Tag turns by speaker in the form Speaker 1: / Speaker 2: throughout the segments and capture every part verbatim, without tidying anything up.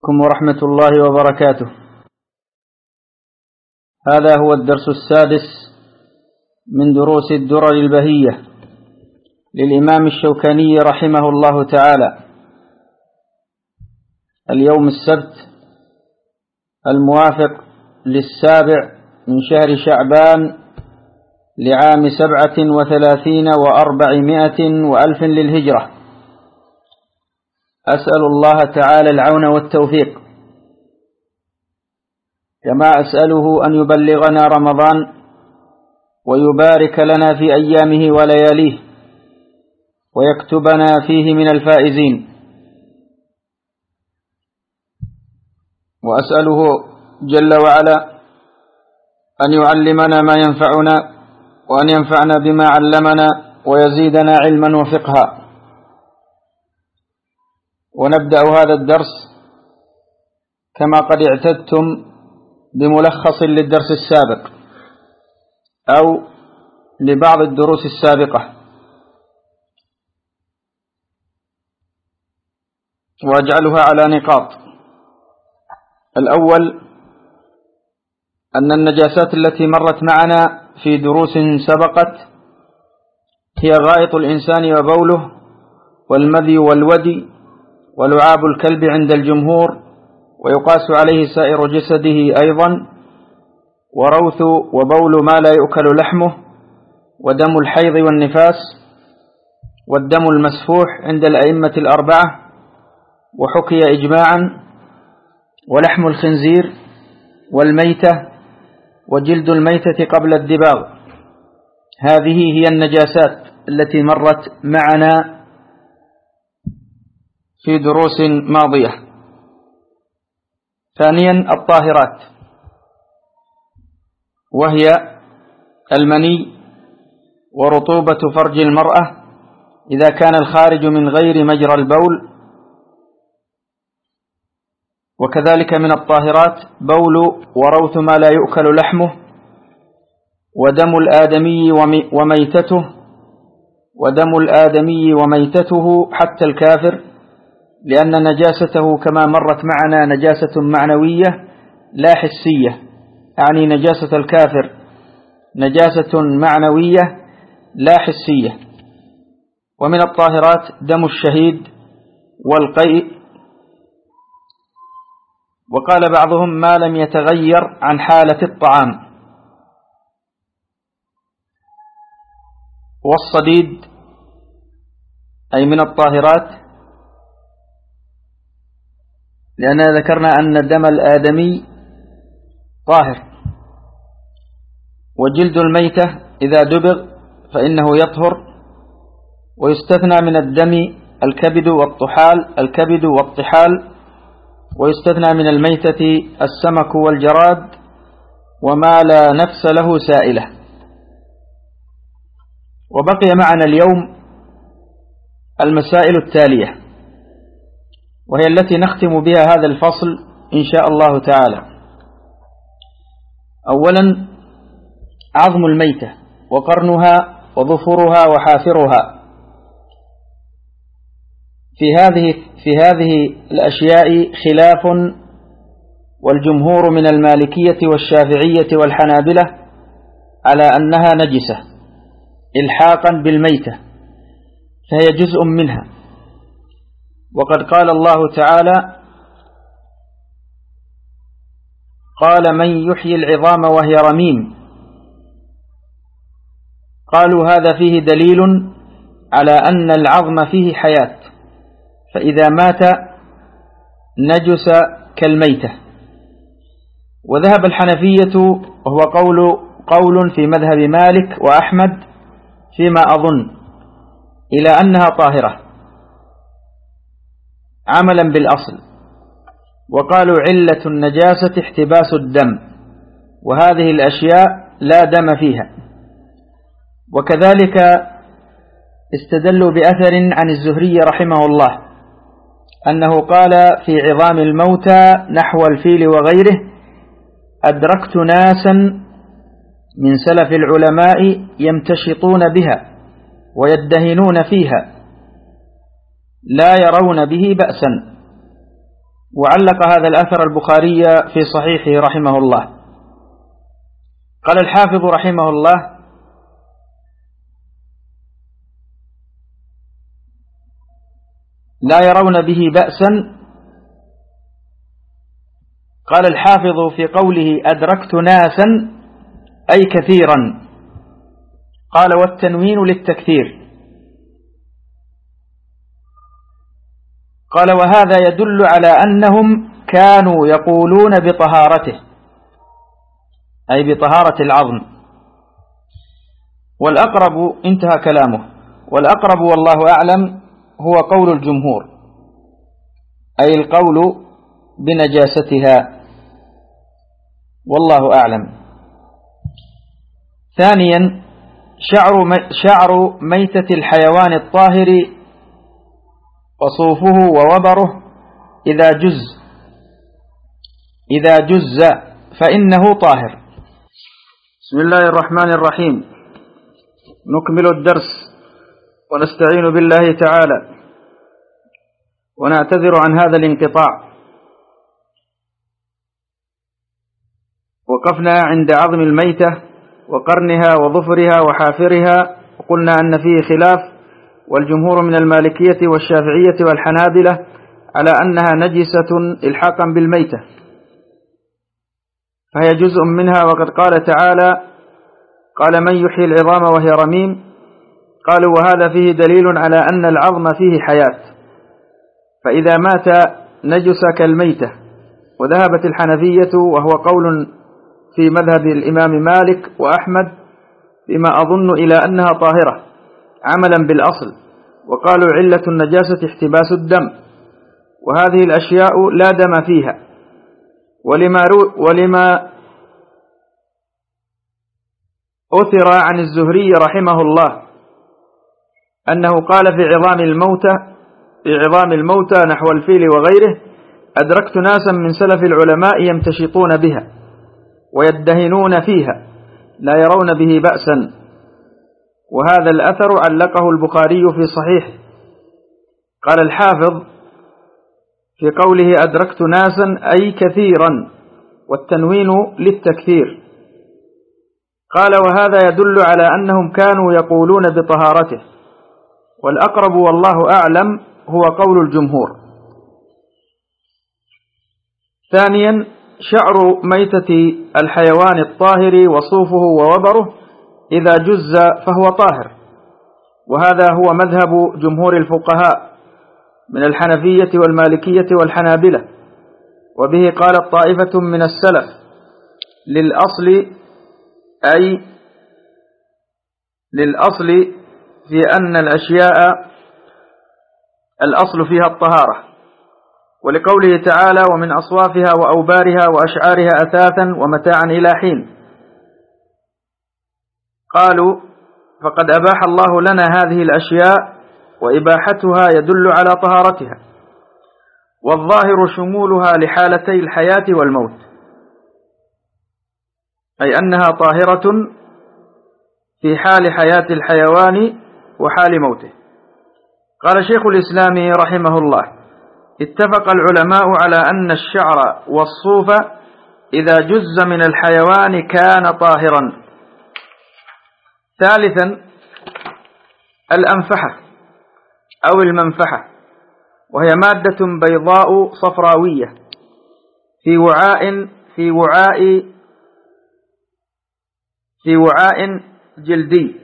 Speaker 1: عليكم ورحمة الله وبركاته. هذا هو الدرس السادس من دروس الدرر البهية للإمام الشوكاني رحمه الله تعالى. اليوم السبت الموافق للسابع من شهر شعبان لعام سبعة وثلاثين وأربعمائة وألف للهجرة. أسأل الله تعالى العون والتوفيق، كما أسأله أن يبلغنا رمضان ويبارك لنا في أيامه ولياليه ويكتبنا فيه من الفائزين، وأسأله جل وعلا أن يعلمنا ما ينفعنا وأن ينفعنا بما علمنا ويزيدنا علما وفقها. ونبدأ هذا الدرس كما قد اعتدتم بملخص للدرس السابق أو لبعض الدروس السابقة، وأجعلها على نقاط. الأول أن النجاسات التي مرت معنا في دروس سبقت هي غائط الإنسان وبوله والمذي والودي ولعاب الكلب عند الجمهور، ويقاس عليه سائر جسده أيضا، وروث وبول ما لا يؤكل لحمه، ودم الحيض والنفاس، والدم المسفوح عند الأئمة الأربعة، وحكي إجماعا، ولحم الخنزير والميتة وجلد الميتة قبل الدباغ. هذه هي النجاسات التي مرت معنا في دروس ماضية. ثانيا الطاهرات، وهي المني ورطوبة فرج المرأة إذا كان الخارج من غير مجرى البول، وكذلك من الطاهرات بول وروث ما لا يؤكل لحمه، ودم الآدمي وميتته ودم الآدمي وميتته حتى الكافر، لأن نجاسته كما مرت معنا نجاسة معنوية لا حسية، يعني نجاسة الكافر نجاسة معنوية لا حسية. ومن الطاهرات دم الشهيد والقيء، وقال بعضهم ما لم يتغير عن حالة الطعام. والصديد أي من الطاهرات، لأننا ذكرنا أن دم الآدمي طاهر. وجلد الميتة إذا دبغ فإنه يطهر، ويستثنى من الدم الكبد والطحال الكبد والطحال ويستثنى من الميتة السمك والجراد وما لا نفس له سائلة. وبقي معنا اليوم المسائل التالية، وهي التي نختم بها هذا الفصل إن شاء الله تعالى. أولا عظم الميتة وقرنها وظفرها وحافرها. في هذه في هذه الأشياء خلاف، والجمهور من المالكية والشافعية والحنابلة على أنها نجسة إلحاقا بالميتة، فهي جزء منها. وقد قال الله تعالى: قال من يحيي العظام وهي رميم. قالوا هذا فيه دليل على أن العظم فيه حياة، فإذا مات نجس كالميتة. وذهب الحنفية، وهو قول قول في مذهب مالك وأحمد فيما أظن، إلى أنها طاهرة عملا بالأصل، وقالوا علة النجاسة احتباس الدم، وهذه الأشياء لا دم فيها. وكذلك استدلوا بأثر عن الزهري رحمه الله أنه قال في عظام الموتى نحو الفيل وغيره: أدركت ناسا من سلف العلماء يمتشطون بها ويدهنون فيها لا يرون به بأسا، وعلق هذا الأثر البخاري في صحيحه رحمه الله. قال الحافظ رحمه الله: لا يرون به بأسا. قال الحافظ في قوله أدركت ناسا أي كثيرا، قال والتنوين للتكثير. قال وهذا يدل على أنهم كانوا يقولون بطهارته، أي بطهارة العظم. والأقرب، انتهى كلامه، والأقرب والله أعلم هو قول الجمهور، أي القول بنجاستها، والله أعلم. ثانيا، شعر شعر ميتة الحيوان الطاهر وصوفه ووبره إذا جز إذا جز فإنه طاهر. بسم الله الرحمن الرحيم. نكمل الدرس ونستعين بالله تعالى ونعتذر عن هذا الانقطاع. وقفنا عند عظم الميتة وقرنها وظفرها وحافرها، وقلنا أن فيه خلاف، والجمهور من المالكية والشافعية والحنابلة على أنها نجسة إلحاقا بالميتة، فهي جزء منها. وقد قال تعالى: قال من يحيي العظام وهي رميم. قالوا وهذا فيه دليل على أن العظم فيه حياة، فإذا مات نجس كالميتة. وذهبت الحنفية، وهو قول في مذهب الإمام مالك وأحمد بما أظن، إلى أنها طاهرة عملا بالأصل، وقالوا علة النجاسة احتباس الدم، وهذه الأشياء لا دم فيها. ولما, ولما أثر عن الزهري رحمه الله أنه قال في عظام الموتى في عظام الموتى نحو الفيل وغيره: أدركت ناسا من سلف العلماء يمتشطون بها ويدهنون فيها لا يرون به بأسا. وهذا الأثر علقه البخاري في صحيحه. قال الحافظ في قوله أدركت ناسا أي كثيرا، والتنوين للتكثير. قال وهذا يدل على أنهم كانوا يقولون بطهارته، والأقرب والله أعلم هو قول الجمهور. ثانيا، شعر ميتة الحيوان الطاهر وصوفه ووبره إذا جز فهو طاهر، وهذا هو مذهب جمهور الفقهاء من الحنفية والمالكية والحنابلة. وبه قالت طائفة من السلف للأصل، أي للأصل في أن الأشياء الأصل فيها الطهارة، ولقوله تعالى: ومن أصوافها وأوبارها وأشعارها أثاثا ومتاعا إلى حين. قالوا فقد أباح الله لنا هذه الأشياء، وإباحتها يدل على طهارتها، والظاهر شمولها لحالتي الحياة والموت، أي أنها طاهرة في حال حياة الحيوان وحال موته. قال شيخ الإسلام رحمه الله: اتفق العلماء على أن الشعر والصوف إذا جز من الحيوان كان طاهرا. ثالثا، الأنفحة أو المنفحة، وهي مادة بيضاء صفراوية في وعاء في وعاء في وعاء جلدي،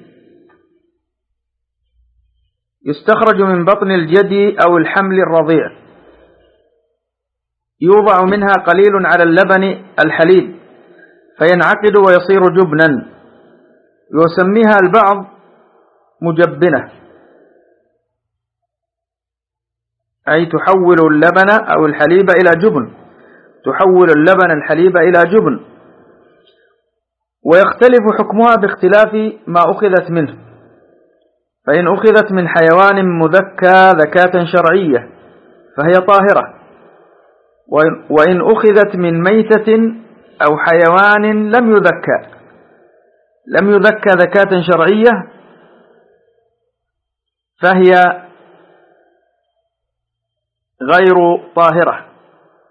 Speaker 1: يستخرج من بطن الجدي أو الحمل الرضيع، يوضع منها قليل على اللبن الحليب فينعقد ويصير جبنا، يسميها البعض مجبنة، أي تحول اللبن أو الحليب إلى جبن، تحول اللبن الحليب إلى جبن. ويختلف حكمها باختلاف ما أخذت منه، فإن أخذت من حيوان مذكى ذكاة شرعية فهي طاهرة، وإن أخذت من ميتة أو حيوان لم يذكى لم يذكى ذكاة شرعية فهي غير طاهرة.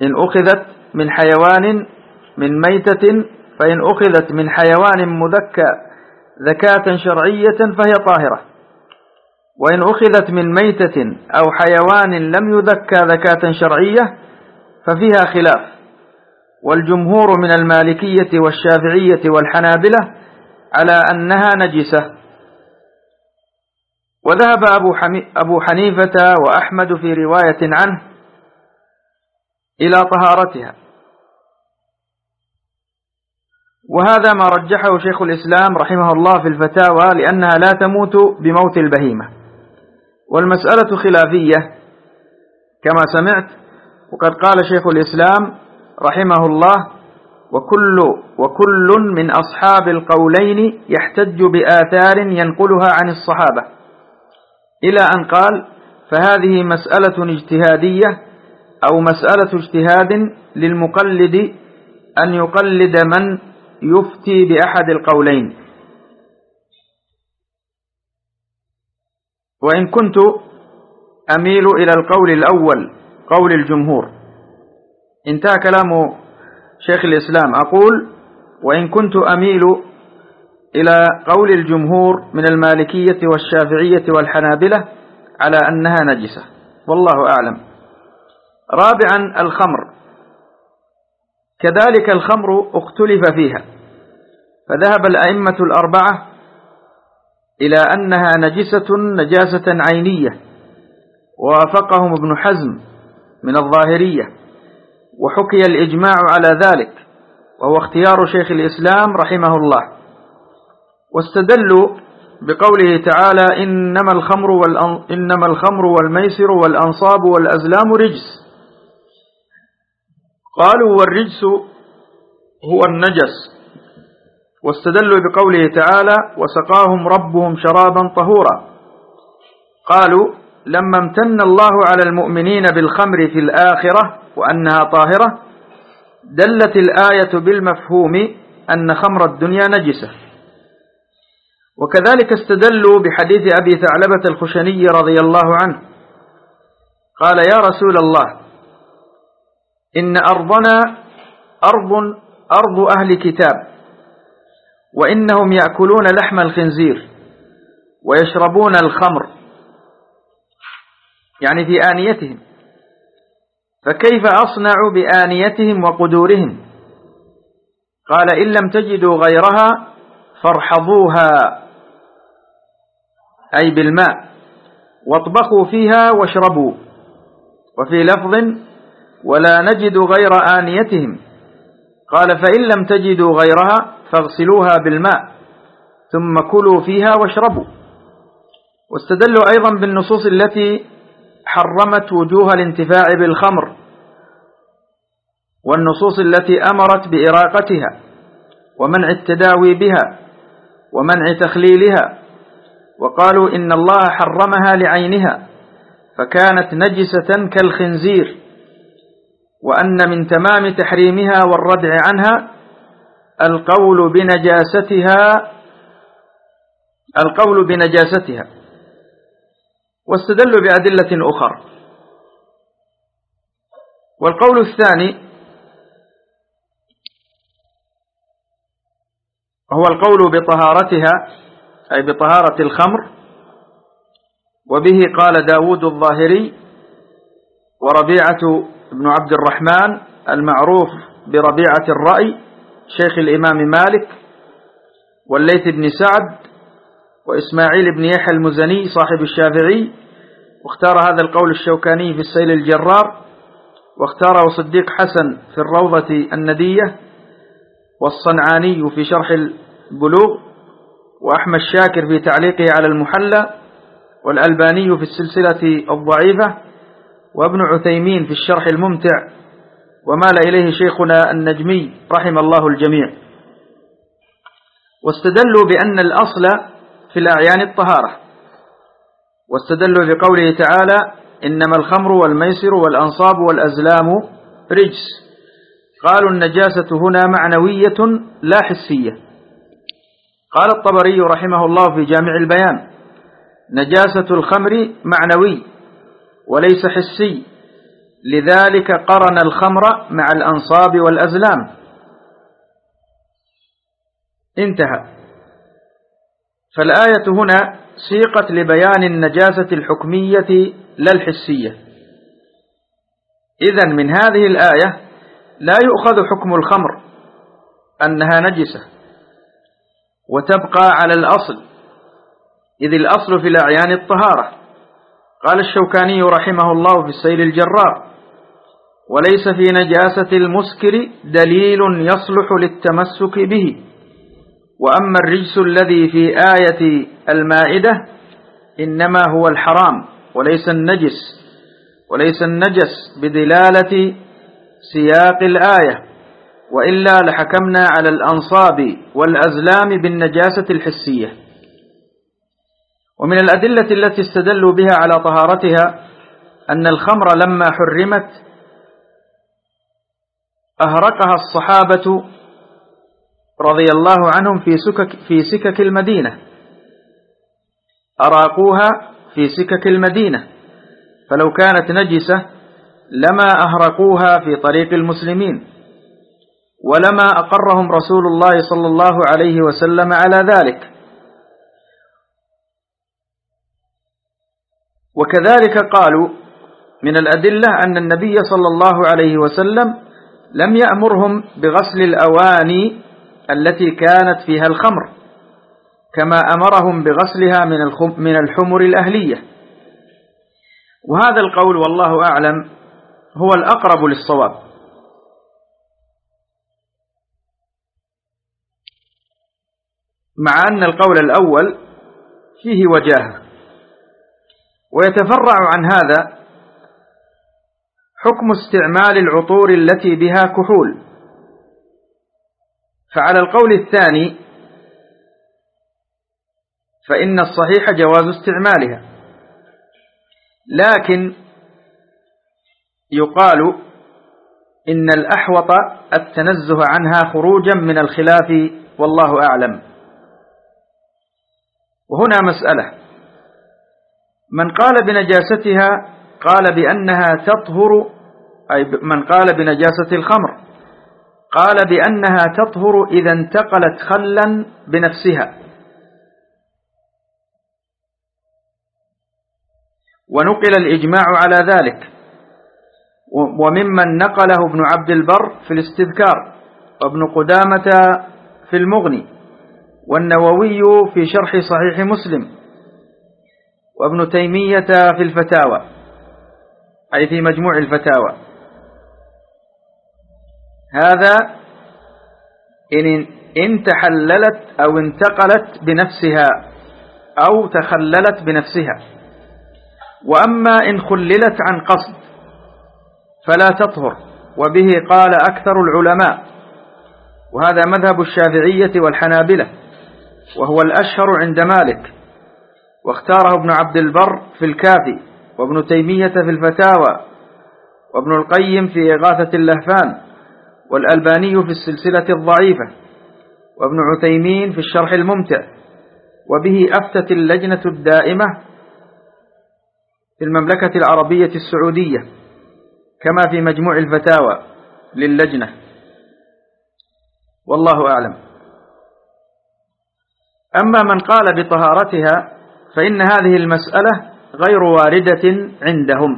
Speaker 1: إن أخذت من حيوان من ميتة فإن أخذت من حيوان مذكى ذكاة شرعية فهي طاهرة، وإن أخذت من ميتة أو حيوان لم يذكى ذكاة شرعية ففيها خلاف، والجمهور من المالكية والشافعية والحنابلة على أنها نجسة. وذهب أبو حنيفة وأحمد في رواية عنه إلى طهارتها، وهذا ما رجحه شيخ الإسلام رحمه الله في الفتاوى، لأنها لا تموت بموت البهيمة. والمسألة خلافية كما سمعت، وقد قال شيخ الإسلام رحمه الله: وكل, وكل من أصحاب القولين يحتج بآثار ينقلها عن الصحابة، إلى أن قال: فهذه مسألة اجتهادية أو مسألة اجتهاد للمقلد أن يقلد من يفتي بأحد القولين. وإن كنت أميل إلى القول الأول قول الجمهور. انتهى كلام شيخ الإسلام. أقول: وإن كنت أميل إلى قول الجمهور من المالكية والشافعية والحنابلة على أنها نجسة، والله أعلم. رابعا: الخمر، كذلك الخمر اختلف فيها، فذهب الأئمة الأربعة إلى أنها نجسة نجاسة عينية، ووافقهم ابن حزم من الظاهرية، وحكي الإجماع على ذلك، وهو اختيار شيخ الإسلام رحمه الله. واستدلوا بقوله تعالى: إنما الخمر, والأن... إنما الخمر والميسر والأنصاب والأزلام رجس. قالوا: والرجس هو النجس. واستدلوا بقوله تعالى: وسقاهم ربهم شرابا طهورا. قالوا: لما امتن الله على المؤمنين بالخمر في الآخرة وأنها طاهرة، دلت الآية بالمفهوم أن خمر الدنيا نجسة. وكذلك استدلوا بحديث أبي ثعلبة الخشني رضي الله عنه قال: يا رسول الله، إن أرضنا أرض, أرض أهل كتاب، وإنهم يأكلون لحم الخنزير ويشربون الخمر، يعني في آنيتهم، فكيف أصنع بآنيتهم وقدورهم؟ قال: إن لم تجدوا غيرها فارحضوها، أي بالماء، واطبخوا فيها واشربوا. وفي لفظ: ولا نجد غير آنيتهم، قال: فإن لم تجدوا غيرها فاغسلوها بالماء ثم كلوا فيها واشربوا. واستدلوا أيضا بالنصوص التي حرمت وجوه الانتفاع بالخمر، والنصوص التي أمرت بإراقتها ومنع التداوي بها ومنع تخليلها، وقالوا إن الله حرمها لعينها فكانت نجسة كالخنزير، وأن من تمام تحريمها والردع عنها القول بنجاستها القول بنجاستها. واستدلوا بأدلة أخرى. والقول الثاني هو القول بطهارتها، أي بطهارة الخمر، وبه قال داود الظاهري وربيعة بن عبد الرحمن المعروف بربيعة الرأي شيخ الإمام مالك، والليث بن سعد، وإسماعيل بن يحيى المزني صاحب الشافعي. واختار هذا القول الشوكاني في السيل الجرار، واختاره صديق حسن في الروضة الندية، والصنعاني في شرح البلوغ، وأحمد شاكر في تعليقه على المحلى، والألباني في السلسلة الضعيفة، وابن عثيمين في الشرح الممتع، ومال إليه شيخنا النجمي رحم الله الجميع. واستدلوا بأن الأصل في الأعيان الطهارة، واستدلوا بقوله تعالى: إنما الخمر والميسر والأنصاب والأزلام رجس. قالوا: النجاسة هنا معنوية لا حسية. قال الطبري رحمه الله في جامع البيان: نجاسة الخمر معنوي وليس حسي، لذلك قرن الخمر مع الأنصاب والأزلام. انتهى. فالآية هنا سيقت لبيان النجاسة الحكمية لا الحسية. إذن من هذه الآية لا يؤخذ حكم الخمر أنها نجسة وتبقى على الأصل، إذ الأصل في الأعيان الطهارة. قال الشوكاني رحمه الله في السيل الجرار: وليس في نجاسة المسكر دليل يصلح للتمسك به، وأما الرجس الذي في آية المائدة إنما هو الحرام وليس النجس، وليس النجس بدلالة سياق الآية، وإلا لحكمنا على الأنصاب والأزلام بالنجاسة الحسية. ومن الأدلة التي استدلوا بها على طهارتها أن الخمر لما حرمت أهرقها الصحابة رضي الله عنهم في سكك, في سكك المدينة، أراقوها في سكك المدينة، فلو كانت نجسة لما أهرقوها في طريق المسلمين، ولما أقرهم رسول الله صلى الله عليه وسلم على ذلك. وكذلك قالوا من الأدلة أن النبي صلى الله عليه وسلم لم يأمرهم بغسل الأواني التي كانت فيها الخمر، كما أمرهم بغسلها من الحمر الأهلية. وهذا القول والله أعلم هو الأقرب للصواب. مع أن القول الأول فيه وجاهة. ويتفرع عن هذا حكم استعمال العطور التي بها كحول. فعلى القول الثاني فإن الصحيح جواز استعمالها، لكن يقال إن الأحوط التنزه عنها خروجا من الخلاف، والله أعلم. وهنا مسألة: من قال بنجاستها قال بأنها تطهر، أي من قال بنجاسة الخمر قال بأنها تطهر إذا انتقلت خلا بنفسها، ونقل الإجماع على ذلك، وممن نقله ابن عبد البر في الاستذكار، وابن قدامة في المغني، والنووي في شرح صحيح مسلم، وابن تيمية في الفتاوى، أي في مجموع الفتاوى. هذا إن, إن تحللت أو انتقلت بنفسها أو تخللت بنفسها. وأما إن خللت عن قصد فلا تطهر، وبه قال أكثر العلماء، وهذا مذهب الشافعية والحنابلة، وهو الأشهر عند مالك، واختاره ابن عبد البر في الكافي، وابن تيمية في الفتاوى، وابن القيم في إغاثة اللهفان، والألباني في السلسلة الضعيفة، وابن عثيمين في الشرح الممتع. وبه أفتت اللجنة الدائمة في المملكة العربية السعودية، كما في مجموع الفتاوى للجنة، والله أعلم. أما من قال بطهارتها فإن هذه المسألة غير واردة عندهم.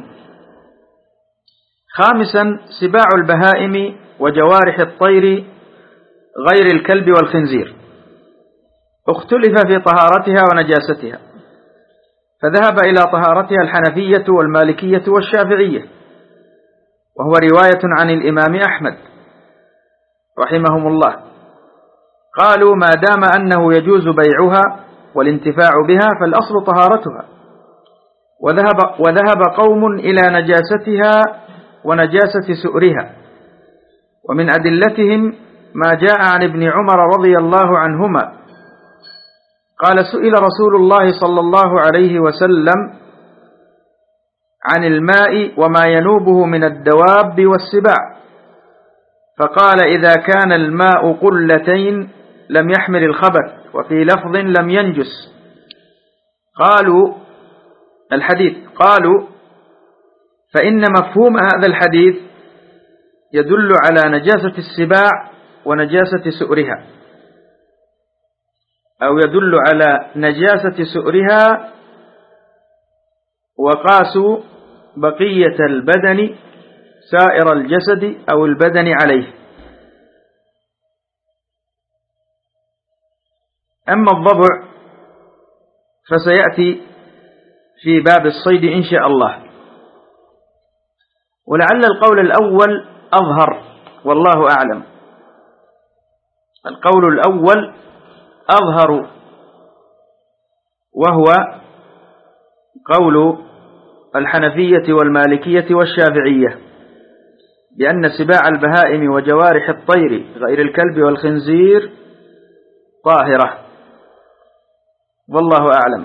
Speaker 1: خامسا: سباع البهائم وجوارح الطير غير الكلب والخنزير اختلف في طهارتها ونجاستها، فذهب إلى طهارتها الحنفية والمالكية والشافعية، وهو رواية عن الإمام أحمد رحمهم الله. قالوا ما دام أنه يجوز بيعها والانتفاع بها فالأصل طهارتها. وذهب, وذهب قوم إلى نجاستها ونجاسة سؤرها. ومن أدلتهم ما جاء عن ابن عمر رضي الله عنهما قال: سئل رسول الله صلى الله عليه وسلم عن الماء وما ينوبه من الدواب والسباع، فقال: إذا كان الماء قلتين لم يحمل الخبث، وفي لفظ لم ينجس. قالوا الحديث قالوا فإن مفهوم هذا الحديث يدل على نجاسة السباع ونجاسة سؤرها، أو يدل على نجاسة سؤرها وقاسوا بقية البدن سائر الجسد أو البدن عليه. أما الضبع فسيأتي في باب الصيد إن شاء الله، ولعل القول الأول أظهر والله أعلم. القول الأول أظهر، وهو قول الحنفية والمالكية والشافعية بأن سباع البهائم وجوارح الطير غير الكلب والخنزير طاهرة، والله أعلم.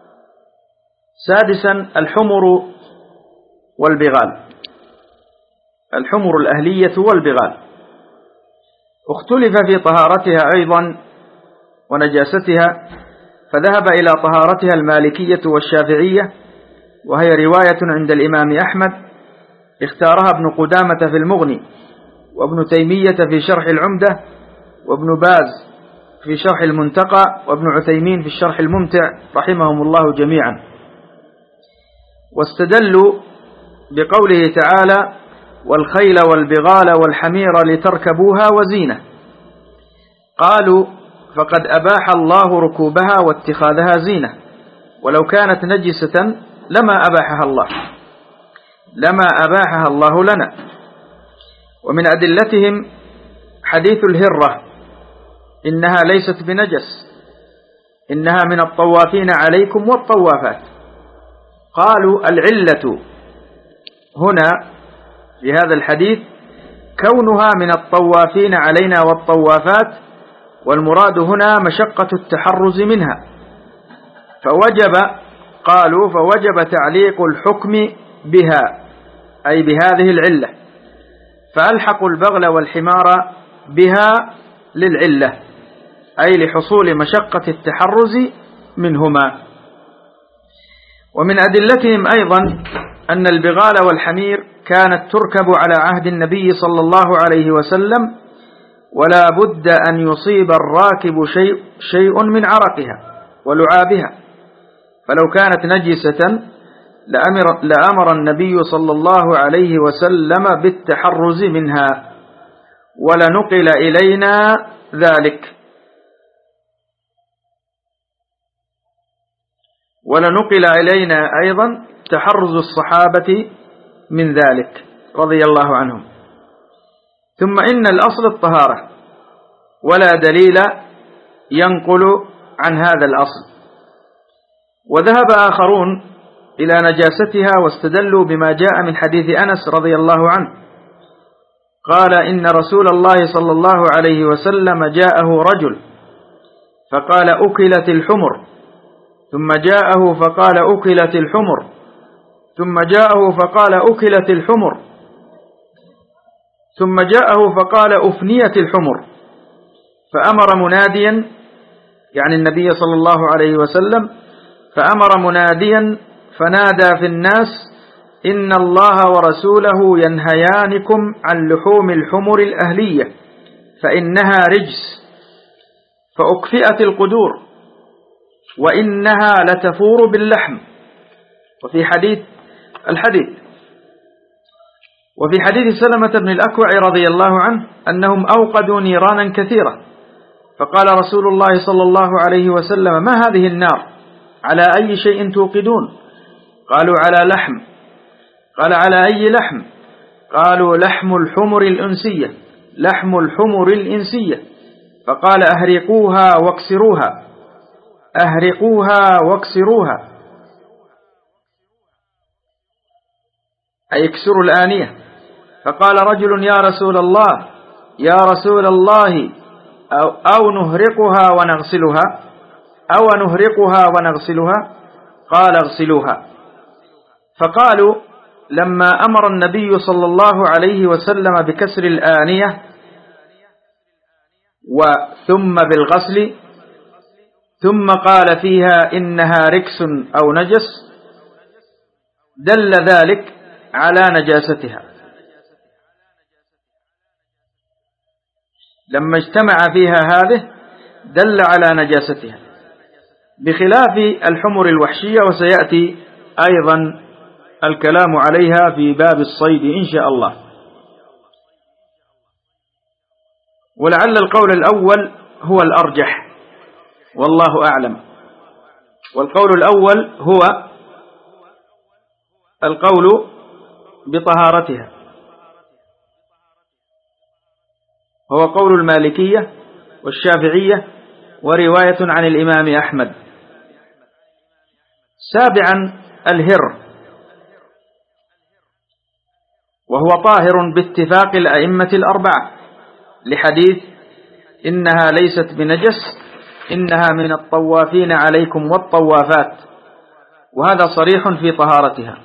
Speaker 1: سادسا الحمر والبغال، الحمر الأهلية والبغال اختلف في طهارتها أيضا ونجاستها، فذهب إلى طهارتها المالكية والشافعية، وهي رواية عند الإمام أحمد اختارها ابن قدامة في المغني، وابن تيمية في شرح العمدة، وابن باز في شرح المنتقى، وابن عثيمين في الشرح الممتع رحمهم الله جميعا. واستدلوا بقوله تعالى: والخيل والبغال والحمير لتركبوها وزينة. قالوا: فقد أباح الله ركوبها واتخاذها زينة، ولو كانت نجسة لما أباحها الله لما أباحها الله لنا. ومن أدلتهم حديث الهرة: إنها ليست بنجس، إنها من الطوافين عليكم والطوافات. قالوا: العلة هنا في هذا الحديث كونها من الطوافين علينا والطوافات، والمراد هنا مشقة التحرز منها، فوجب قالوا فوجب تعليق الحكم بها، أي بهذه العلة، فألحقوا البغل والحمار بها للعلة، أي لحصول مشقة التحرز منهما. ومن أدلتهم أيضا أن البغال والحمير كانت تركب على عهد النبي صلى الله عليه وسلم، ولا بد أن يصيب الراكب شيء, شيء من عرقها ولعابها، فلو كانت نجسة لأمر, لأمر النبي صلى الله عليه وسلم بالتحرز منها، ولنقل إلينا ذلك ولنقل إلينا أيضا تحرز الصحابة من ذلك رضي الله عنهم. ثم إن الأصل الطهارة، ولا دليل ينقل عن هذا الأصل. وذهب آخرون إلى نجاستها واستدلوا بما جاء من حديث أنس رضي الله عنه قال: إن رسول الله صلى الله عليه وسلم جاءه رجل فقال: أكلت الحمر، ثم جاءه فقال: أكلت الحمر، ثم جاءه فقال: أكلت الحمر، ثم جاءه فقال: أفنيت الحمر، فأمر مناديا، يعني النبي صلى الله عليه وسلم، فأمر مناديا فنادى في الناس: إن الله ورسوله ينهيانكم عن لحوم الحمر الأهلية فإنها رجس، فأكفئت القدور، وإنها لتفور باللحم. وفي حديث الحديث وفي حديث سلمة بن الأكوع رضي الله عنه أنهم أوقدوا نيرانا كثيرة، فقال رسول الله صلى الله عليه وسلم: ما هذه النار؟ على أي شيء توقدون؟ قالوا: على لحم. قال: على أي لحم؟ قالوا: لحم الحمر الإنسية لحم الحمر الإنسية فقال: أهرقوها واكسروها أهرقوها واكسروها، أي اكسروا الآنية. فقال رجل: يا رسول الله يا رسول الله أو, أو نهرقها ونغسلها أو نهرقها ونغسلها قال: اغسلوها. فقالوا: لما أمر النبي صلى الله عليه وسلم بكسر الآنية وثم بالغسل، ثم قال فيها إنها ركس أو نجس، دل ذلك على نجاستها. لما اجتمع فيها هذه دل على نجاستها، بخلاف الحمر الوحشية، وسيأتي أيضا الكلام عليها في باب الصيد إن شاء الله. ولعل القول الأول هو الأرجح والله أعلم، والقول الأول هو القول بطهارتها، هو قول المالكية والشافعية ورواية عن الإمام أحمد. سابعا الهر، وهو طاهر باتفاق الأئمة الأربعة، لحديث إنها ليست بنجس إنها من الطوافين عليكم والطوافات، وهذا صريح في طهارتها.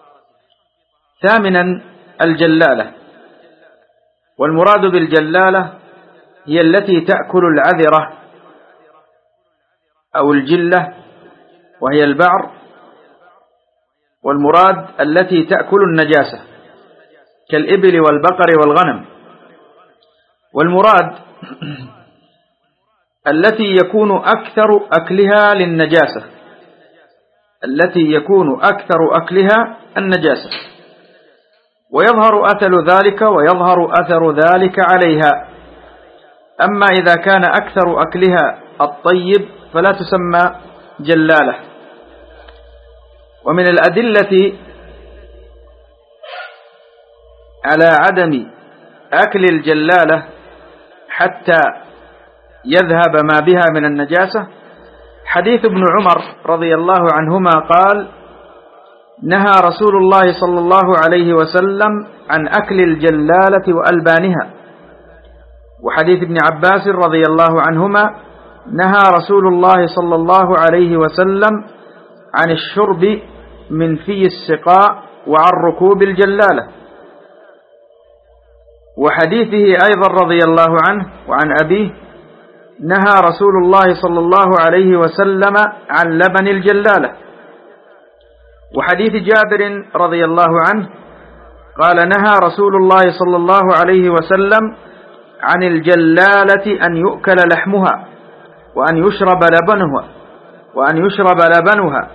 Speaker 1: ثامنا الجلالة، والمراد بالجلالة هي التي تأكل العذرة أو الجلة، وهي البعر، والمراد التي تأكل النجاسة كالإبل والبقر والغنم. والمراد التي يكون أكثر أكلها للنجاسة، التي يكون أكثر أكلها النجاسة، ويظهر أثر ذلك ويظهر أثر ذلك عليها. أما إذا كان أكثر أكلها الطيب فلا تسمى جلالة. ومن الأدلة على عدم أكل الجلالة حتى يذهب ما بها من النجاسة حديث ابن عمر رضي الله عنهما قال: نهى رسول الله صلى الله عليه وسلم عن أكل الجلالة وألبانها. وحديث ابن عباس رضي الله عنهما: نهى رسول الله صلى الله عليه وسلم عن الشرب من في السقاء وعن ركوب الجلالة. وحديثه أيضا رضي الله عنه وعن أبيه: نهى رسول الله صلى الله عليه وسلم عن لبن الجلالة. وحديث جابر رضي الله عنه قال: نهى رسول الله صلى الله عليه وسلم عن الجلالة أن يؤكل لحمها وأن يشرب لبنها وأن يشرب لبنها.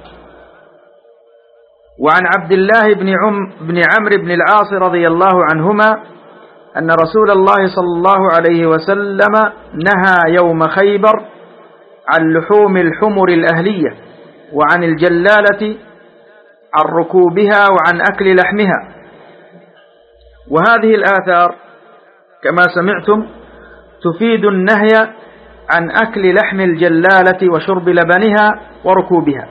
Speaker 1: وعن عبد الله بن عم بن عمرو بن العاص رضي الله عنهما أن رسول الله صلى الله عليه وسلم نهى يوم خيبر عن لحوم الحمر الأهلية وعن الجلالة عن ركوبها وعن أكل لحمها. وهذه الآثار كما سمعتم تفيد النهي عن أكل لحم الجلالة وشرب لبنها وركوبها،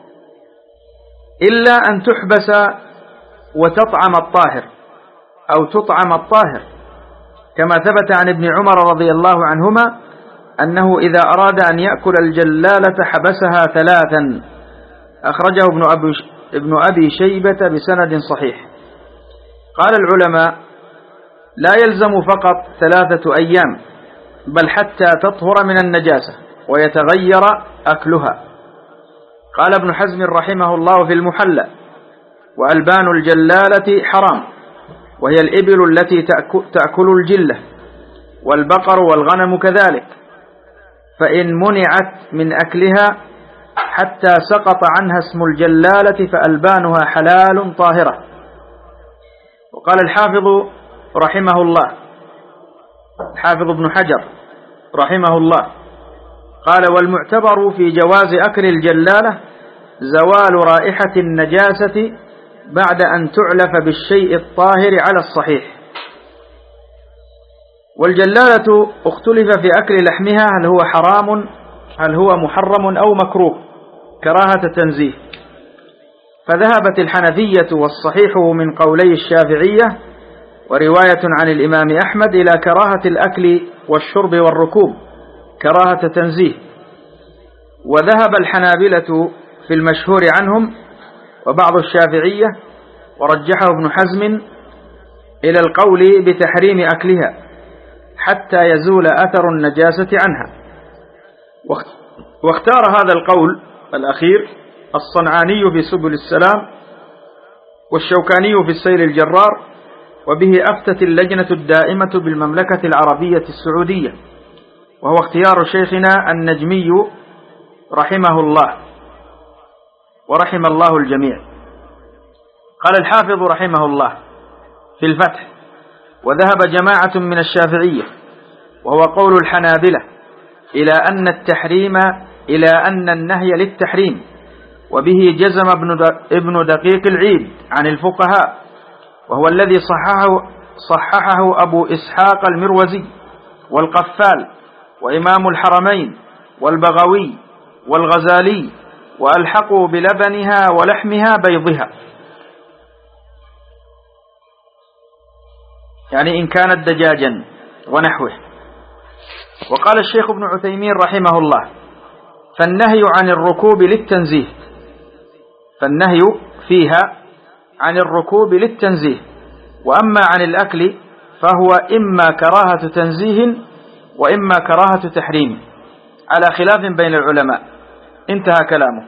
Speaker 1: إلا أن تحبس وتطعم الطاهر أو تطعم الطاهر، كما ثبت عن ابن عمر رضي الله عنهما أنه إذا أراد أن يأكل الجلالة حبسها ثلاثا، أخرجه ابن أبي, ابن أبي شيبة بسند صحيح. قال العلماء: لا يلزم فقط ثلاثة أيام، بل حتى تطهر من النجاسة ويتغير أكلها. قال ابن حزم رحمه الله في المحلى: وألبان الجلالة حرام، وهي الإبل التي تأكل الجلة، والبقر والغنم كذلك، فإن منعت من أكلها حتى سقط عنها اسم الجلالة فألبانها حلال طاهرة. وقال الحافظ رحمه الله، الحافظ ابن حجر رحمه الله قال: والمعتبر في جواز أكل الجلالة زوال رائحة النجاسة بعد أن تعلف بالشيء الطاهر على الصحيح. والجلالة اختلف في أكل لحمها، هل هو حرام هل هو محرم أو مكروه كراهة تنزيه، فذهبت الحنفية والصحيح من قولي الشافعية ورواية عن الإمام أحمد إلى كراهة الأكل والشرب والركوب كراهة تنزيه. وذهب الحنابلة في المشهور عنهم وبعض الشافعية ورجحه ابن حزم إلى القول بتحريم أكلها حتى يزول أثر النجاسة عنها. واختار هذا القول الأخير الصنعاني في سبل السلام والشوكاني في السيل الجرار، وبه أفتت اللجنة الدائمة بالمملكة العربية السعودية، وهو اختيار شيخنا النجمي رحمه الله ورحم الله الجميع. قال الحافظ رحمه الله في الفتح: وذهب جماعة من الشافعية وهو قول الحنابلة إلى أن التحريم إلى أن النهي للتحريم، وبه جزم ابن دقيق العيد عن الفقهاء، وهو الذي صححه, صححه أبو إسحاق المروزي والقفال وإمام الحرمين والبغوي والغزالي، وألحقوا بلبنها ولحمها بيضها، يعني إن كانت دجاجا ونحوه. وقال الشيخ ابن عثيمين رحمه الله: فالنهي عن الركوب للتنزيه، فالنهي فيها عن الركوب للتنزيه، وأما عن الأكل فهو إما كراهة تنزيه وإما كراهة تحريم، على خلاف بين العلماء. انتهى كلامه.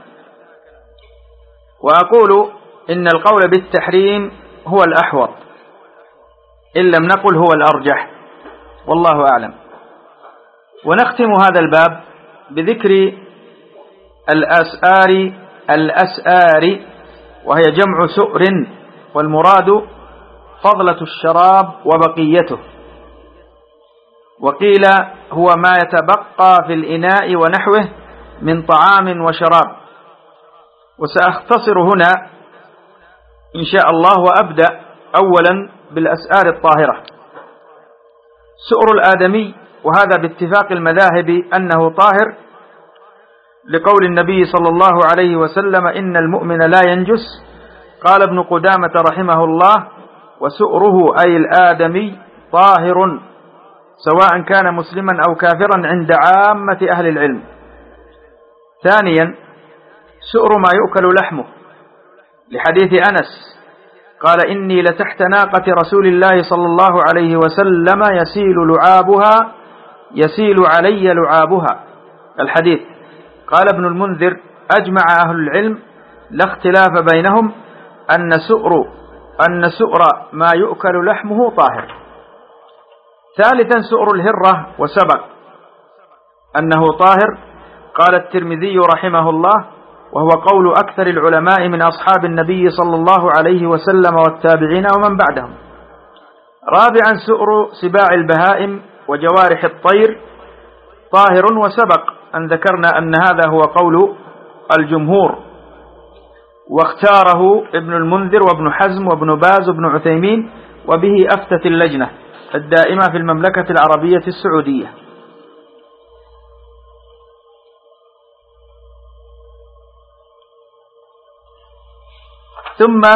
Speaker 1: وأقول إن القول بالتحريم هو الأحوط، إن لم نقل هو الأرجح، والله أعلم. ونختم هذا الباب بذكر الأسآر الأسآر وهي جمع سؤر، والمراد فضلة الشراب وبقيته، وقيل هو ما يتبقى في الإناء ونحوه من طعام وشراب. وسأختصر هنا إن شاء الله، وأبدأ أولا بالأسآر الطاهرة. سؤر الآدمي، وهذا باتفاق المذاهب أنه طاهر، لقول النبي صلى الله عليه وسلم: إن المؤمن لا ينجس. قال ابن قدامة رحمه الله: وسؤره أي الآدمي طاهر، سواء كان مسلما أو كافرا عند عامة أهل العلم. ثانيا سؤر ما يؤكل لحمه، لحديث أنس قال: إني لتحت ناقة رسول الله صلى الله عليه وسلم يسيل لعابها يسيل علي لعابها، الحديث. قال ابن المنذر: أجمع أهل العلم لا اختلاف بينهم أن سؤر أن سؤر ما يؤكل لحمه طاهر. ثالثا سؤر الهرة، وسبق أنه طاهر. قال الترمذي رحمه الله: وهو قول أكثر العلماء من أصحاب النبي صلى الله عليه وسلم والتابعين ومن بعدهم. رابعا سؤر سباع البهائم وجوارح الطير طاهر، وسبق أن ذكرنا أن هذا هو قول الجمهور، واختاره ابن المنذر وابن حزم وابن باز وابن عثيمين، وبه أفتت اللجنة الدائمة في المملكة العربية السعودية. ثم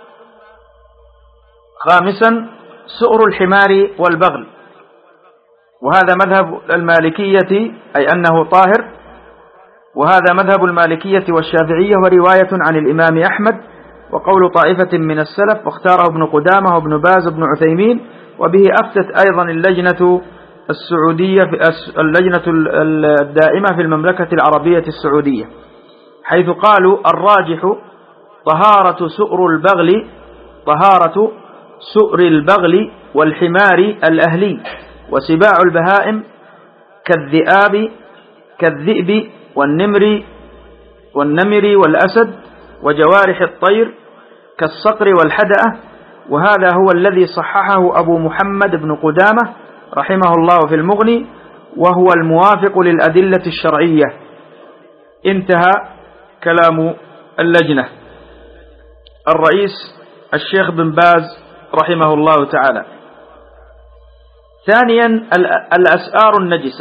Speaker 1: خامسا سؤر الحمار والبغل، وهذا مذهب المالكية، أي أنه طاهر، وهذا مذهب المالكية والشافعية ورواية عن الإمام أحمد وقول طائفة من السلف، واختاره ابن قدامة وابن باز وابن عثيمين، وبه أفتت أيضا اللجنة السعودية في اللجنة الدائمة في المملكة العربية السعودية، حيث قالوا: الراجح طهارة سؤر البغل طهارة سؤر البغل والحمار الأهلي، وسباع البهائم كالذئاب كالذئب والنمر والنمر والأسد، وجوارح الطير كالصقر والحدأة. وهذا هو الذي صححه أبو محمد بن قدامة رحمه الله في المغني، وهو الموافق للأدلة الشرعية. انتهى كلام اللجنة. الرئيس الشيخ بن باز رحمه الله تعالى. ثانيا الأسآر النجسة.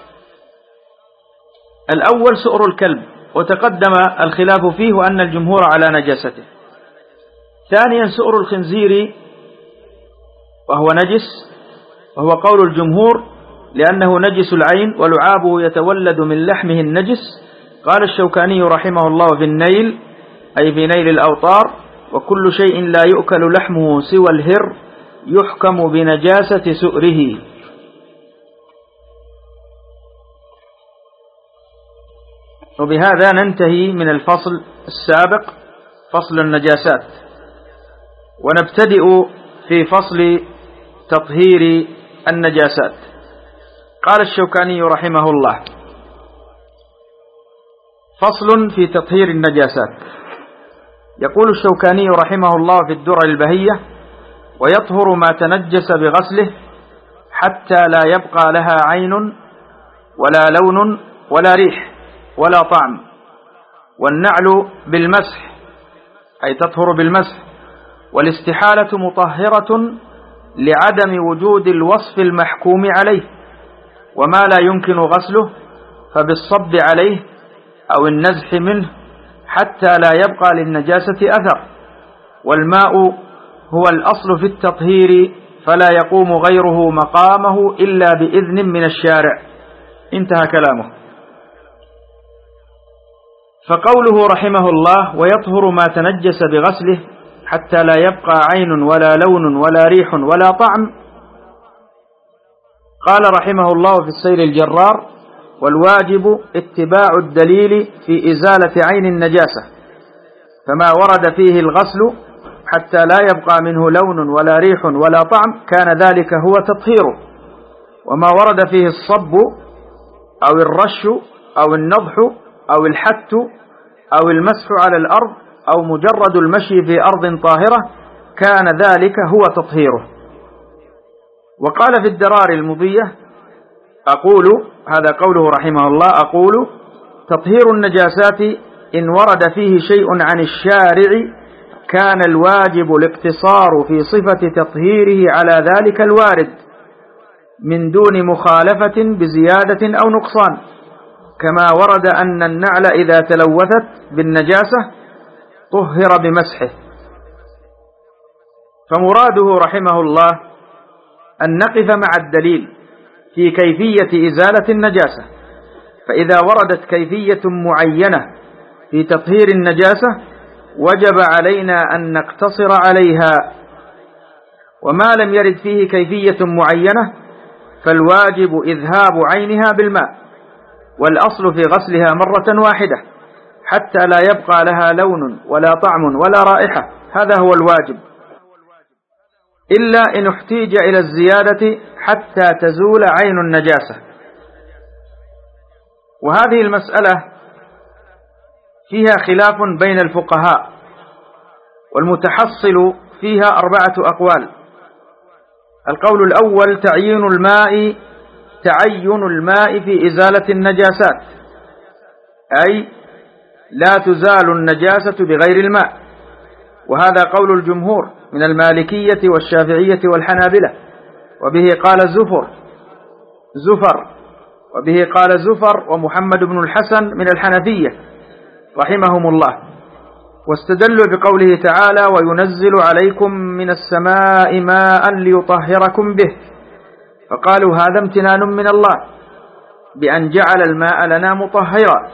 Speaker 1: الأول سؤر الكلب، وتقدم الخلاف فيه وأن الجمهور على نجاسته. ثانيا سؤر الخنزير، وهو نجس، وهو قول الجمهور لأنه نجس العين، ولعابه يتولد من لحمه النجس. قال الشوكاني رحمه الله في النيل، أي في نيل الأوطار: وكل شيء لا يؤكل لحمه سوى الهر يحكم بنجاسة سؤره. وبهذا ننتهي من الفصل السابق، فصل النجاسات. ونبتدئ في فصل تطهير النجاسات. قال الشوكاني رحمه الله: فصل في تطهير النجاسات. يقول الشوكاني رحمه الله في الدرر البهية: ويطهر ما تنجس بغسله حتى لا يبقى لها عين ولا لون ولا ريح ولا طعم. والنعل بالمسح، أي تطهر بالمسح. والاستحالة مطهرة لعدم وجود الوصف المحكوم عليه، وما لا يمكن غسله فبالصب عليه أو النزح منه حتى لا يبقى للنجاسة أثر. والماء هو الأصل في التطهير، فلا يقوم غيره مقامه إلا بإذن من الشارع. انتهى كلامه. فقوله رحمه الله: ويطهر ما تنجس بغسله حتى لا يبقى عين ولا لون ولا ريح ولا طعم. قال رحمه الله في السير الجرار: والواجب اتباع الدليل في إزالة عين النجاسة، فما ورد فيه الغسل حتى لا يبقى منه لون ولا ريح ولا طعم كان ذلك هو تطهيره. وما ورد فيه الصب أو الرش أو النضح أو الحت أو المسح على الأرض أو مجرد المشي في أرض طاهرة كان ذلك هو تطهيره. وقال في الدرار المضية: أقول، هذا قوله رحمه الله، أقول: تطهير النجاسات إن ورد فيه شيء عن الشارع كان الواجب الاقتصار في صفة تطهيره على ذلك الوارد من دون مخالفة بزيادة أو نقصان، كما ورد أن النعل إذا تلوثت بالنجاسة طهر بمسحه. فمراده رحمه الله أن نقف مع الدليل في كيفية إزالة النجاسة، فإذا وردت كيفية معينة في تطهير النجاسة وجب علينا أن نقتصر عليها، وما لم يرد فيه كيفية معينة فالواجب إذهاب عينها بالماء، والأصل في غسلها مرة واحدة حتى لا يبقى لها لون ولا طعم ولا رائحة، هذا هو الواجب، إلا إن احتيج إلى الزيادة حتى تزول عين النجاسة. وهذه المسألة فيها خلاف بين الفقهاء، والمتحصل فيها أربعة أقوال. القول الأول: تعيين الماء تعين الماء في إزالة النجاسات، أي لا تزال النجاسة بغير الماء، وهذا قول الجمهور من المالكية والشافعية والحنابلة، وبه قال زفر زفر وبه قال زفر ومحمد بن الحسن من الحنفية رحمهم الله. واستدلوا بقوله تعالى: وينزل عليكم من السماء ماء ليطهركم به، فقالوا هذا امتنان من الله بأن جعل الماء لنا مطهرا،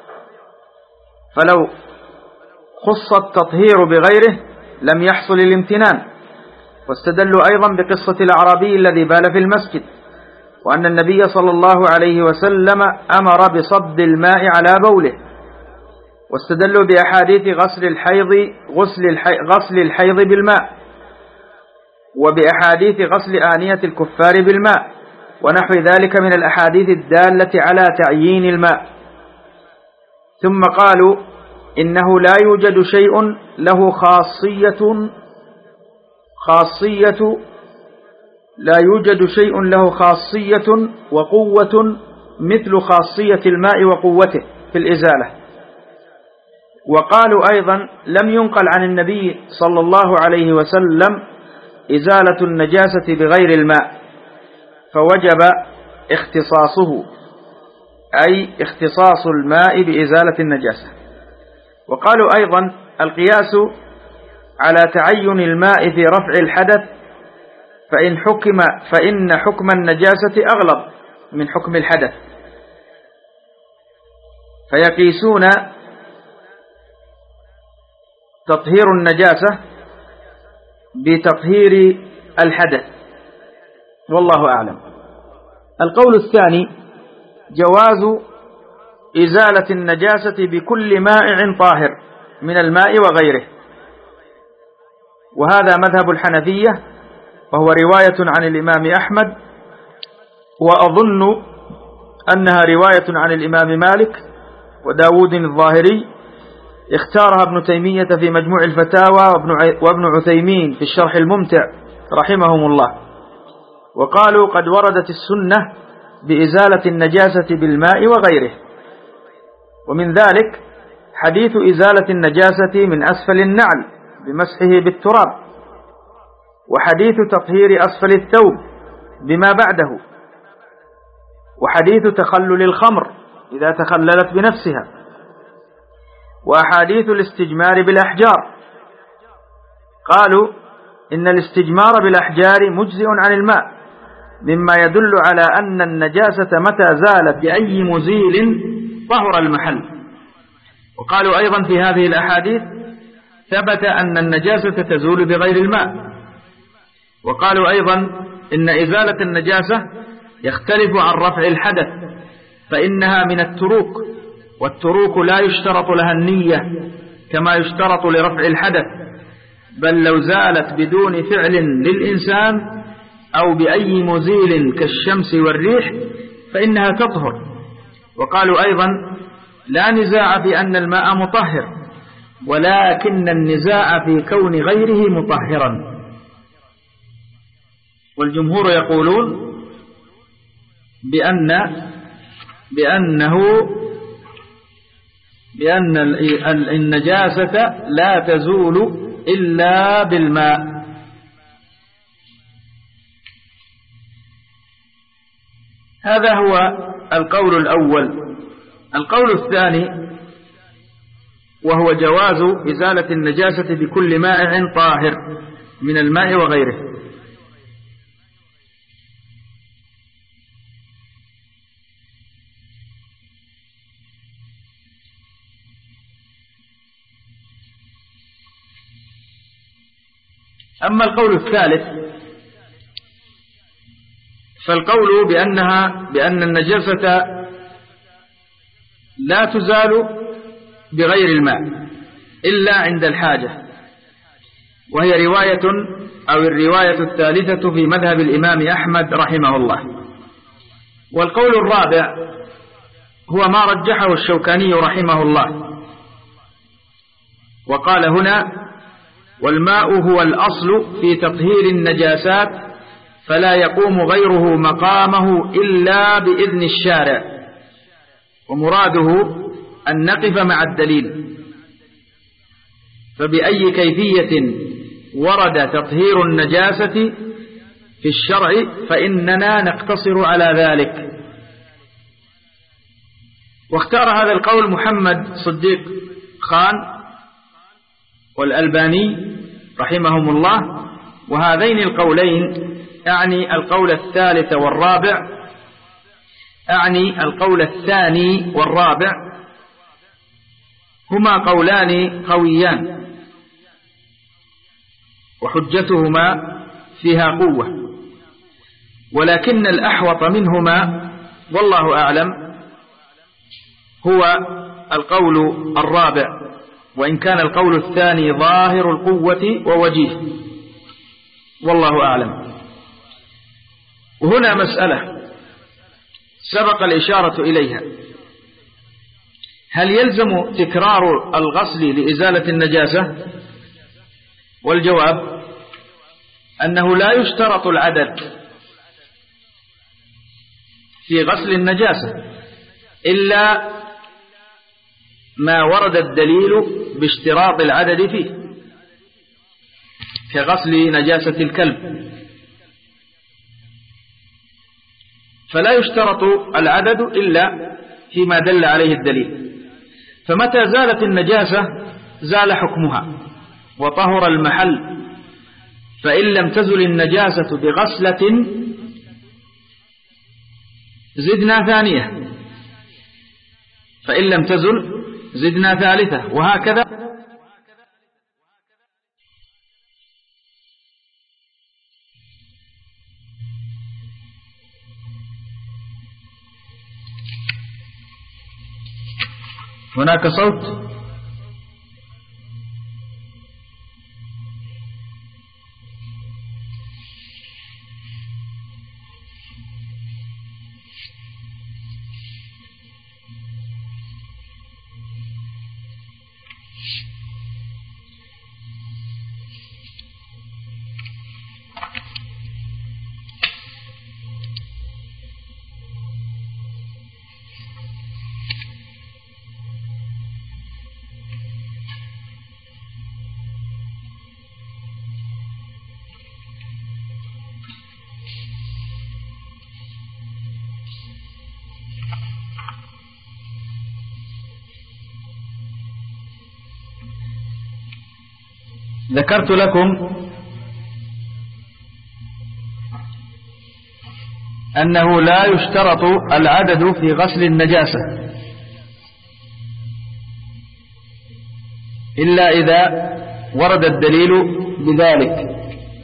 Speaker 1: فلو خص التطهير بغيره لم يحصل الامتنان. واستدلوا أيضا بقصة الأعرابي الذي بال في المسجد، وأن النبي صلى الله عليه وسلم أمر بصب الماء على بوله. واستدلوا بأحاديث غسل الحيض غسل الحي... غسل الحيض بالماء، وبأحاديث غسل آنية الكفار بالماء، ونحو ذلك من الأحاديث الدالة على تعيين الماء. ثم قالوا إنه لا يوجد شيء له خاصية خاصية لا يوجد شيء له خاصية وقوة مثل خاصية الماء وقوته في الإزالة. وقالوا أيضا لم ينقل عن النبي صلى الله عليه وسلم إزالة النجاسة بغير الماء، فوجب اختصاصه، أي اختصاص الماء بإزالة النجاسة. وقالوا أيضا القياس على تعين الماء في رفع الحدث، فإن حكم فإن حكم النجاسة أغلظ من حكم الحدث، فيقيسون تطهير النجاسة بتطهير الحدث، والله أعلم. القول الثاني: جواز إزالة النجاسة بكل مائع طاهر من الماء وغيره. وهذا مذهب الحنفية، وهو رواية عن الإمام أحمد، وأظن أنها رواية عن الإمام مالك وداود الظاهري، اختارها ابن تيمية في مجموع الفتاوى وابن عثيمين في الشرح الممتع رحمهم الله. وقالوا قد وردت السنة بإزالة النجاسة بالماء وغيره، ومن ذلك حديث إزالة النجاسة من أسفل النعل بمسحه بالتراب، وحديث تطهير أسفل الثوب بما بعده، وحديث تخلل الخمر إذا تخللت بنفسها، وأحاديث الاستجمار بالأحجار. قالوا إن الاستجمار بالأحجار مجزئ عن الماء، مما يدل على أن النجاسة متى زالت بأي مزيل طهر المحل. وقالوا أيضا في هذه الأحاديث ثبت أن النجاسة تزول بغير الماء. وقالوا أيضا إن إزالة النجاسة يختلف عن رفع الحدث، فإنها من التروك، والتروك لا يشترط لها النية كما يشترط لرفع الحدث، بل لو زالت بدون فعل للإنسان أو بأي مزيل كالشمس والريح فإنها تطهر. وقالوا أيضا لا نزاع في أن الماء مطهر، ولكن النزاع في كون غيره مطهرا. والجمهور يقولون بأن بأنه بأن النجاسة لا تزول إلا بالماء. هذا هو القول الأول. القول الثاني وهو جواز إزالة النجاسة بكل مائع طاهر من الماء وغيره. أما القول الثالث فالقول بأنها بأن النجاسة لا تزال بغير الماء إلا عند الحاجة، وهي رواية أو الرواية الثالثة في مذهب الإمام أحمد رحمه الله. والقول الرابع هو ما رجحه الشوكاني رحمه الله، وقال هنا: والماء هو الأصل في تطهير النجاسات، فلا يقوم غيره مقامه إلا بإذن الشارع. ومراده أن نقف مع الدليل، فبأي كيفية ورد تطهير النجاسة في الشرع فإننا نقتصر على ذلك. واختار هذا القول محمد صديق خان والألباني رحمهم الله. وهذين القولين أعني القول الثالث والرابع أعني القول الثاني والرابع هما قولان قويان، وحجتهما فيها قوة، ولكن الأحوط منهما والله أعلم هو القول الرابع، وإن كان القول الثاني ظاهر القوة ووجيه، والله أعلم. وهنا مسألة سبق الإشارة إليها: هل يلزم تكرار الغسل لإزالة النجاسة؟ والجواب أنه لا يشترط العدد في غسل النجاسة إلا ما ورد الدليل باشتراط العدد فيه، كغسل نجاسة الكلب، فلا يشترط العدد إلا فيما دل عليه الدليل. فمتى زالت النجاسة زال حكمها وطهر المحل، فإن لم تزل النجاسة بغسلة زدنا ثانية، فإن لم تزل زدنا ثالثة، وهكذا. هناك صوت. ذكرت لكم أنه لا يشترط العدد في غسل النجاسة إلا إذا ورد الدليل بذلك،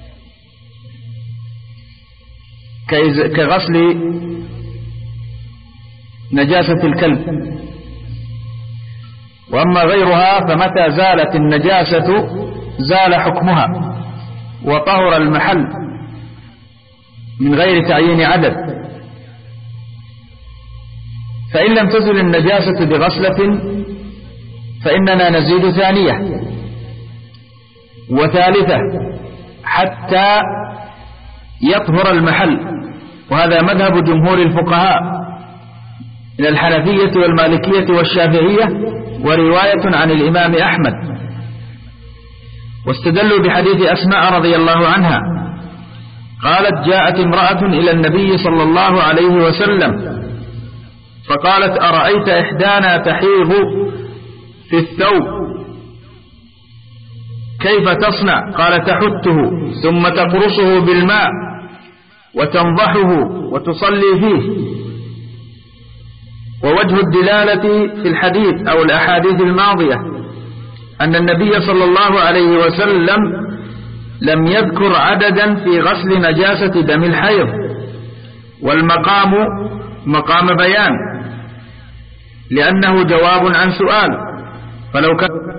Speaker 1: كغسل نجاسة الكلب. وأما غيرها فمتى زالت النجاسة زال حكمها وطهر المحل من غير تعيين عدد. فإن لم تزل النجاسة بغسلة فإننا نزيد ثانية وثالثة حتى يطهر المحل، وهذا مذهب جمهور الفقهاء من الحنفية والمالكية والشافعية، ورواية عن الإمام أحمد. واستدلوا بحديث أسماء رضي الله عنها قالت: جاءت امرأة إلى النبي صلى الله عليه وسلم فقالت: أرأيت إحدانا تحيض في الثوب كيف تصنع؟ قال: تحته ثم تقرصه بالماء وتنضحه وتصلي فيه. ووجه الدلالة في الحديث أو الأحاديث الماضية أن النبي صلى الله عليه وسلم لم يذكر عددا في غسل نجاسة دم الحيض، والمقام مقام بيان لأنه جواب عن سؤال، فلو كان